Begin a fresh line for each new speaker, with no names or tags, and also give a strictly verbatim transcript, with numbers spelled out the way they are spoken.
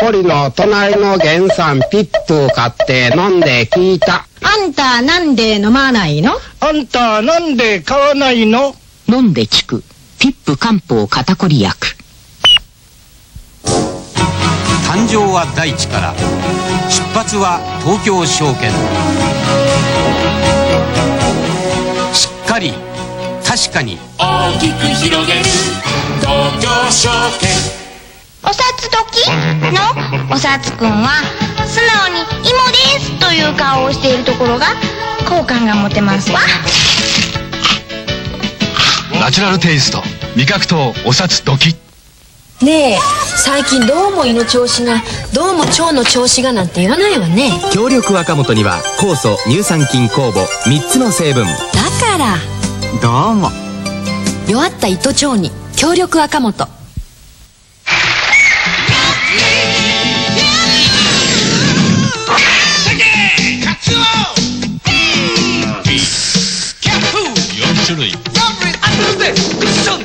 こりの隣の源さんピップ買って飲んで聞いた。
あんたなんで飲まないの？
あんたなんで買わないの？
飲んで聞くピップ漢方肩こり薬。
誕生は大地から出発は東京証券。しっかり確かに
大きく広げる東京証券。
おさつ時のおさつくんは素直に「芋です」という顔をしているところが好感が持てますわ。
ナチュラルテイスト味覚糖おさつ時。
ねえ、最近どうも胃の調子が、どうも腸の調子がなんて言わないわね。
強力若元には酵素、乳酸菌、酵母みっつの成分。だ
から
どうも
弱った胃と腸に強力若元。
よん種類。あ、それでミッション